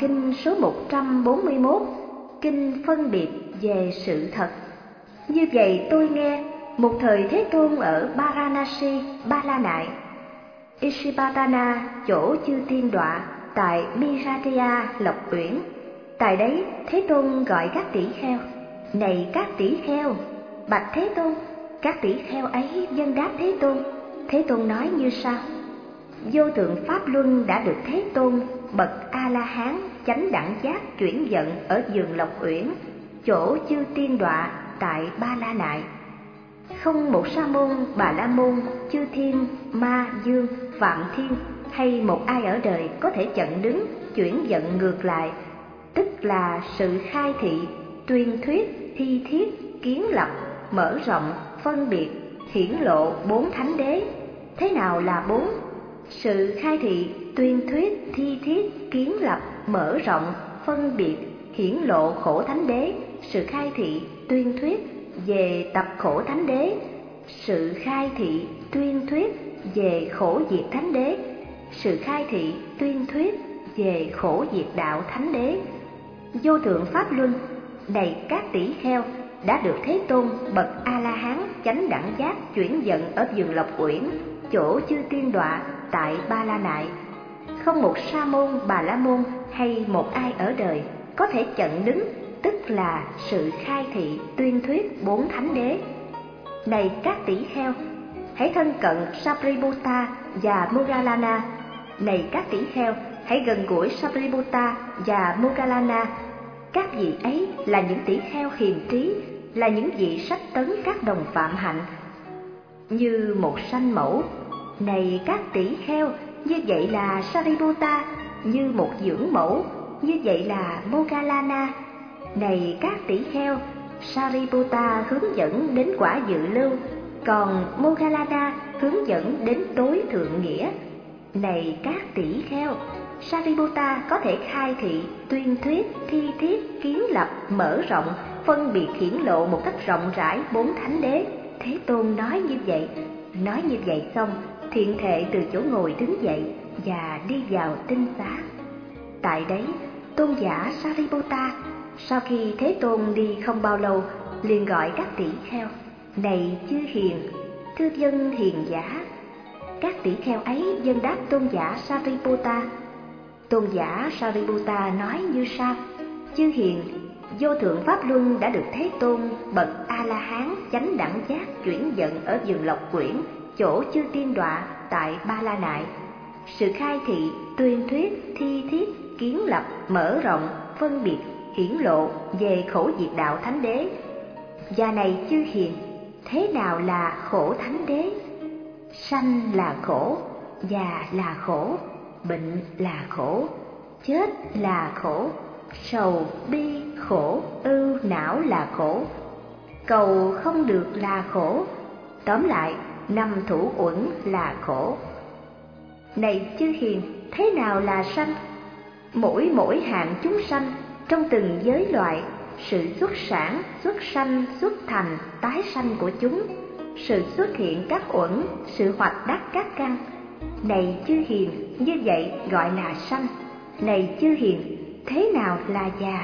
kinh số 141, kinh phân biệt về sự thật. Như vậy tôi nghe, một thời Thế Tôn ở Varanasi, Ba La Nại, Isipatana, chỗ chư tiên đọa, tại Miratya Lộc Uyển. Tại đấy Thế Tôn gọi các tỷ kheo: này các tỷ kheo, bạch Thế Tôn. Các tỷ kheo ấy vâng đáp Thế Tôn. Thế Tôn nói như sau: vô thượng pháp luân đã được Thế Tôn bậc A La Hán chánh đẳng giác chuyển vận ở vườn Lộc Uyển, chỗ chư tiên đọa, tại Ba La Nại. Không một sa môn, bà la môn, chư thiên, ma, dương, phạm thiên hay một ai ở đời có thể chặn đứng chuyển vận ngược lại, tức là sự khai thị, tuyên thuyết, thi thiết, kiến lập, mở rộng, phân biệt, hiển lộ bốn thánh đế. Thế nào là bốn? Sự khai thị, tuyên thuyết, thi thiết, kiến lập, mở rộng, phân biệt, hiển lộ khổ thánh đế. Sự khai thị, tuyên thuyết về tập khổ thánh đế. Sự khai thị, tuyên thuyết về khổ diệt thánh đế. Sự khai thị, tuyên thuyết về khổ diệt đạo thánh đế. Vô thượng pháp luân này các tỷ kheo đã được Thế Tôn bậc A La Hán chánh đẳng giác chuyển vận ở vườn Lộc Uyển, chỗ chư tiên đọa, tại Ba La Nại. Không một sa môn, bà la môn hay một ai ở đời có thể chặn đứng, tức là sự khai thị, tuyên thuyết bốn thánh đế. Này các tỷ kheo, hãy thân cận Sariputta và Moggallana. Này các tỷ kheo, hãy gần gũi Sariputta và Moggallana. Các vị ấy là những tỷ kheo hiền trí, là những vị sách tấn các đồng phạm hạnh như một sanh mẫu. Này các tỷ kheo, như vậy là Sariputta, như một dưỡng mẫu, như vậy là Moggallana. Này các tỷ kheo, Sariputta hướng dẫn đến quả dự lưu, còn Moggallana hướng dẫn đến tối thượng nghĩa. Này các tỷ kheo, Sariputta có thể khai thị, tuyên thuyết, thi thiết, kiến lập, mở rộng, phân biệt, hiển lộ một cách rộng rãi bốn thánh đế. Thế Tôn nói như vậy. Nói như vậy xong, thiện thệ từ chỗ ngồi đứng dậy và đi vào tinh xá. Tại đấy, tôn giả Sariputta sau khi Thế Tôn đi không bao lâu liền gọi các tỷ kheo: này chư hiền, thưa dân hiền giả. Các tỷ kheo ấy vâng đáp tôn giả Sariputta. Tôn giả Sariputta nói như sau: chư hiền, vô thượng pháp luân đã được Thế Tôn bậc A La Hán chánh đẳng giác chuyển vận ở vườn Lộc Uyển, chỗ chư tiên đọa, tại Ba La Nại. Sự khai thị, tuyên thuyết, thi thiết, kiến lập, mở rộng, phân biệt, hiển lộ về khổ diệt đạo thánh đế. Và này chư hiền, thế nào là khổ thánh đế? Sanh là khổ, già là khổ, bệnh là khổ, chết là khổ, sầu bi khổ, ưu não là khổ, cầu không được là khổ. Tóm lại, năm thủ uẩn là khổ. Này chư hiền, thế nào là sanh? Mỗi hạng chúng sanh trong từng giới loại, sự xuất sản, xuất sanh, xuất thành, tái sanh của chúng, sự xuất hiện các uẩn, sự hoạch đắc các căn. Này chư hiền, như vậy gọi là sanh. Này chư hiền, thế nào là già?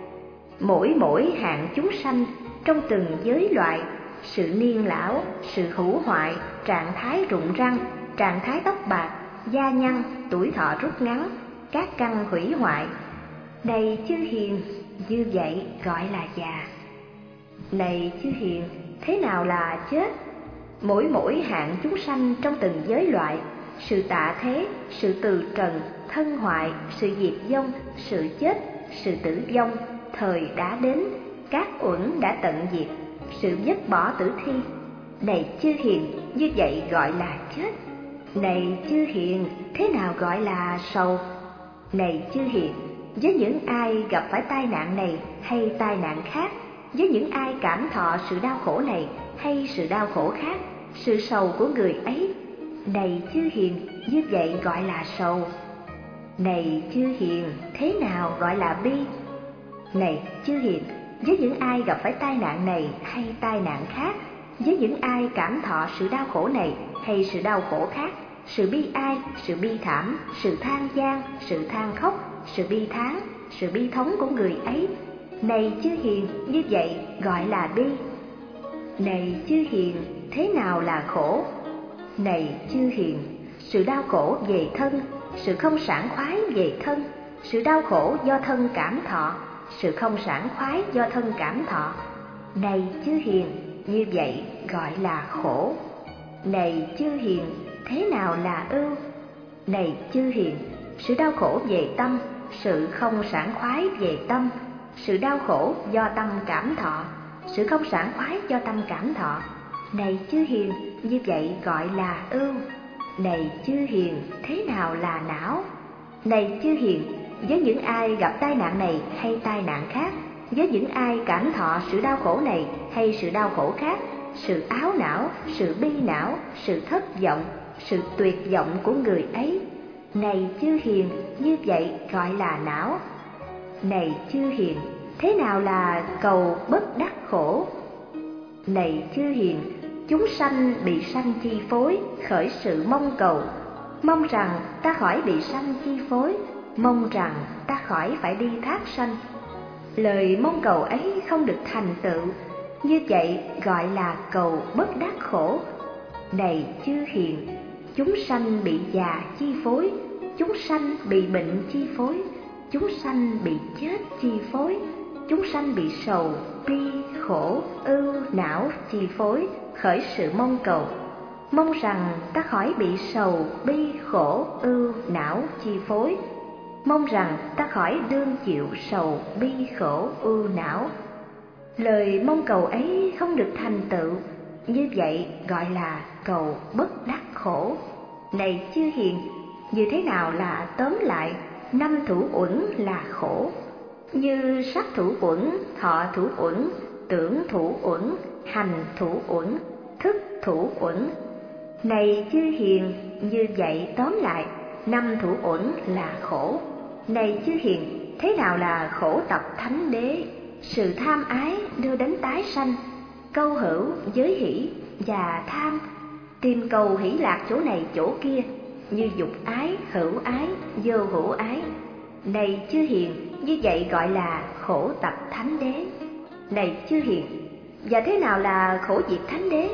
Mỗi hạng chúng sanh trong từng giới loại, sự niên lão, sự hữu hoại, trạng thái rụng răng, trạng thái tóc bạc, da nhăn, tuổi thọ rút ngắn, các căn hủy hoại. Này chư hiền, như vậy gọi là già. Này chư hiền, thế nào là chết? Mỗi hạng chúng sanh trong từng giới loại, sự tạ thế, sự từ trần, thân hoại, sự diệt vong, sự chết, sự tử vong, thời đã đến, các uẩn đã tận diệt, sự dứt bỏ tử thi. Này chư hiền, như vậy gọi là chết. Này chư hiền, thế nào gọi là sầu? Này chư hiền, với những ai gặp phải tai nạn này hay tai nạn khác, với những ai cảm thọ sự đau khổ này hay sự đau khổ khác, sự sầu của người ấy. Này chư hiền, như vậy gọi là sầu. Này chư hiền, thế nào gọi là bi? Này chư hiền, với những ai gặp phải tai nạn này hay tai nạn khác, với những ai cảm thọ sự đau khổ này hay sự đau khổ khác, sự bi ai, sự bi thảm, sự than van, sự than khóc, sự bi thán, sự bi thống của người ấy. Này chư hiền, như vậy gọi là bi. Này chư hiền, thế nào là khổ? Này chư hiền, sự đau khổ về thân, sự không sảng khoái về thân, sự đau khổ do thân cảm thọ, sự không sảng khoái do thân cảm thọ. Này chư hiền, như vậy gọi là khổ. Này chư hiền, thế nào là ưu? Này chư hiền, sự đau khổ về tâm, sự không sảng khoái về tâm, sự đau khổ do tâm cảm thọ, sự không sảng khoái do tâm cảm thọ. Này chư hiền, như vậy gọi là ưu. Này chư hiền, thế nào là não? Này chư hiền, với những ai gặp tai nạn này hay tai nạn khác, với những ai cảm thọ sự đau khổ này hay sự đau khổ khác, sự áo não, sự bi não, sự thất vọng, sự tuyệt vọng của người ấy, này chư hiền, như vậy gọi là não. Này chư hiền, thế nào là cầu bất đắc khổ? Này chư hiền, chúng sanh bị sanh chi phối, khởi sự mong cầu, mong rằng ta khỏi bị sanh chi phối, mong rằng ta khỏi phải đi thác sanh. Lời mong cầu ấy không được thành tựu, như vậy gọi là cầu bất đắc khổ. Này chư hiền, chúng sanh bị già chi phối, chúng sanh bị bệnh chi phối, chúng sanh bị chết chi phối, chúng sanh bị sầu, bi, khổ, ưu, não chi phối, khởi sự mong cầu, mong rằng ta khỏi bị sầu, bi, khổ, ưu, não chi phối, mong rằng ta khỏi đương chịu sầu, bi, khổ, ưu, não. Lời mong cầu ấy không được thành tựu, như vậy gọi là cầu bất đắc khổ. Này chư hiền, như thế nào là tóm lại 5 thủ uẩn là khổ? Như sắc thủ uẩn, thọ thủ uẩn, tưởng thủ uẩn, hành thủ uẩn, thức thủ uẩn. Này chư hiền, như vậy tóm lại 5 thủ uẩn là khổ. Này chư hiền, thế nào là khổ tập thánh đế? Sự tham ái đưa đến tái sanh, câu hữu, giới hỷ và tham, tìm cầu hỷ lạc chỗ này chỗ kia, như dục ái, hữu ái, vô hữu ái. Này chư hiền, như vậy gọi là khổ tập thánh đế. Này chư hiền, và thế nào là khổ diệt thánh đế?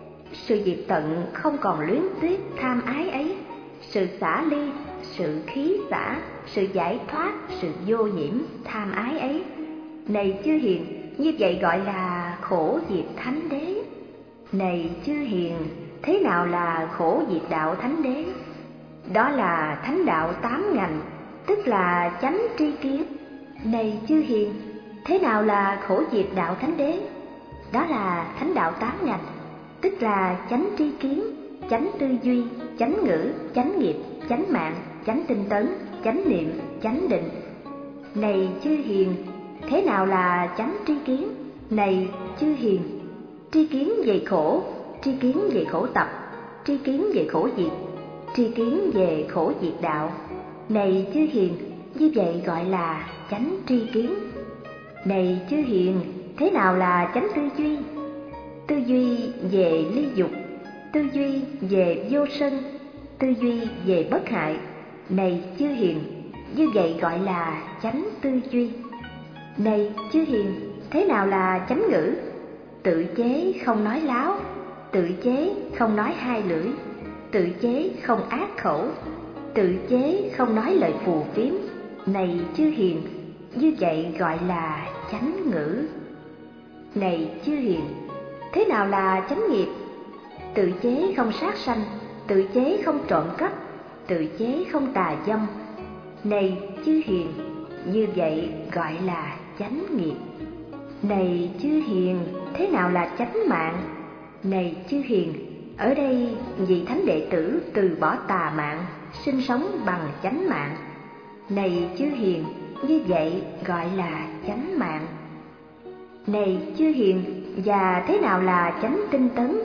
Sự diệt tận không còn luyến tiếc tham ái ấy, sự xả ly, sự khí xả, sự giải thoát, sự vô nhiễm tham ái ấy. Này chư hiền, như vậy gọi là khổ diệt thánh đế. Này chư hiền, thế nào là khổ diệt đạo thánh đế? Đó là thánh đạo 8 ngành, tức là chánh tri kiến. Này chư hiền, thế nào là khổ diệt đạo thánh đế? Đó là thánh đạo 8 ngành, tức là chánh tri kiến, chánh tư duy, chánh ngữ, chánh nghiệp, chánh mạng, chánh tinh tấn, chánh niệm, chánh định. Này chư hiền, thế nào là chánh tri kiến? Này chư hiền, tri kiến về khổ, tri kiến về khổ tập, tri kiến về khổ diệt, tri kiến về khổ diệt đạo. Này chư hiền, như vậy gọi là chánh tri kiến. Này chư hiền, thế nào là chánh tư duy? Tư duy về ly dục, tư duy về vô sân, tư duy về bất hại. Này chư hiền, như vậy gọi là chánh tư duy. Này chư hiền, thế nào là chánh ngữ? Tự chế không nói láo, tự chế không nói hai lưỡi, tự chế không ác khẩu, tự chế không nói lời phù phiếm. Này chư hiền, như vậy gọi là chánh ngữ. Này chư hiền, thế nào là chánh nghiệp? Tự chế không sát sanh, tự chế không trộm cắp, tự chế không tà dâm. Này chư hiền, như vậy gọi là chánh nghiệp. Này chư hiền, thế nào là chánh mạng? Này chư hiền, ở đây vị thánh đệ tử từ bỏ tà mạng, sinh sống bằng chánh mạng. Này chư hiền, như vậy gọi là chánh mạng. Này chư hiền, và thế nào là chánh tinh tấn?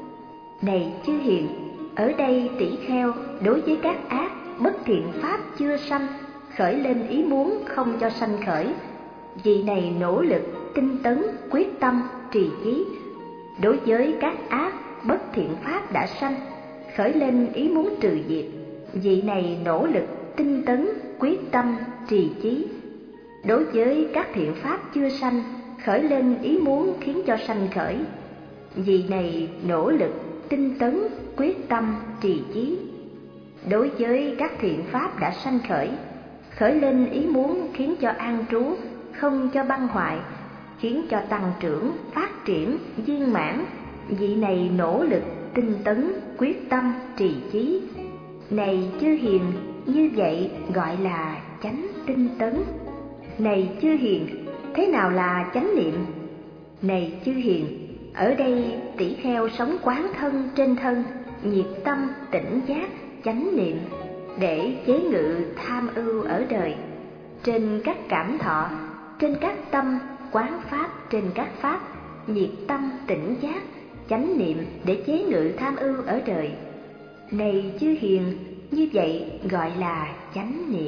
Này chư hiền, ở đây tỷ kheo đối với các ác bất thiện pháp chưa sanh, khởi lên ý muốn không cho sanh khởi. Vị này nỗ lực, tinh tấn, quyết tâm, trì chí. Đối với các ác bất thiện pháp đã sanh, khởi lên ý muốn trừ diệt. Vị này nỗ lực, tinh tấn, quyết tâm, trì chí. Đối với các thiện pháp chưa sanh, khởi lên ý muốn khiến cho sanh khởi. Vì này nỗ lực, tinh tấn, quyết tâm, trì chí. Đối với các thiện pháp đã sanh khởi, khởi lên ý muốn khiến cho an trú, không cho băng hoại, khiến cho tăng trưởng, phát triển, viên mãn. Vị này nỗ lực, tinh tấn, quyết tâm, trì chí. Này chư hiền, như vậy gọi là chánh tinh tấn. Này chư hiền, thế nào là chánh niệm? Này chư hiền, ở đây tỷ kheo sống quán thân trên thân, nhiệt tâm, tỉnh giác, chánh niệm, để chế ngự tham ưu ở đời. Trên các cảm thọ, trên các tâm, quán pháp trên các pháp, nhiệt tâm, tỉnh giác, chánh niệm để chế ngự tham ưu ở đời. Này chư hiền, như vậy gọi là chánh niệm.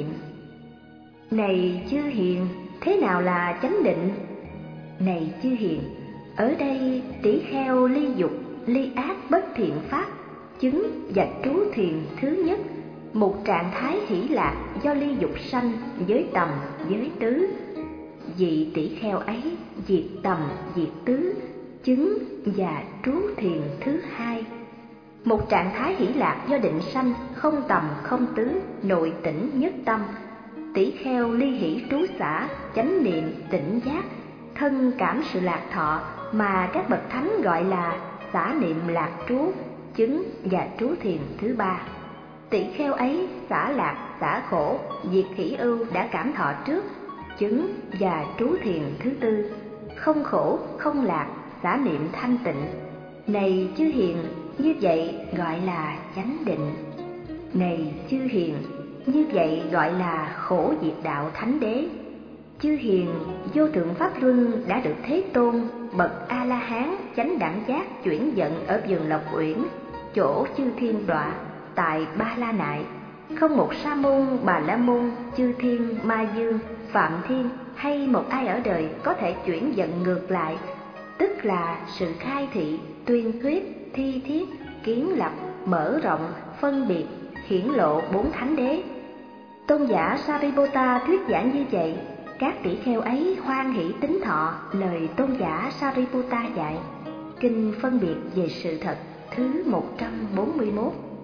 Này chư hiền, thế nào là chánh định? Này chư hiền, ở đây tỷ kheo ly dục, ly ác bất thiện pháp, chứng và trú thiền thứ nhất, một trạng thái hỷ lạc do ly dục sanh, giới tầm, giới tứ. Vị tỷ kheo ấy diệt tầm, diệt tứ, chứng và trú thiền thứ hai, một trạng thái hỷ lạc do định sanh, không tầm, không tứ, nội tỉnh nhất tâm. Tỷ kheo ly hỷ trú xả, chánh niệm, tỉnh giác, thân cảm sự lạc thọ mà các bậc thánh gọi là xả niệm lạc trú, chứng và trú thiền thứ ba. Tỷ kheo ấy xả lạc, xả khổ, diệt hỷ ưu đã cảm thọ trước, chứng và trú thiền thứ tư, không khổ, không lạc, xả niệm thanh tịnh. Này chư hiền, như vậy gọi là chánh định. Này chư hiền, như vậy gọi là khổ diệt đạo thánh đế. Chư hiền, vô thượng pháp luân đã được Thế Tôn bậc A La Hán chánh đẳng giác chuyển vận ở vườn Lộc Uyển, chỗ chư thiên đọa tại Ba La Nại. Không một sa môn, bà la môn, chư thiên, ma dương, phạm thiên hay một ai ở đời có thể chuyển vận ngược lại, tức là sự khai thị, tuyên thuyết, thi thiết, kiến lập, mở rộng, phân biệt, hiển lộ bốn thánh đế. Tôn giả Sariputta thuyết giảng như vậy, các tỷ kheo ấy hoan hỷ tín thọ lời tôn giả Sariputta dạy. Kinh phân biệt về sự thật thứ 141.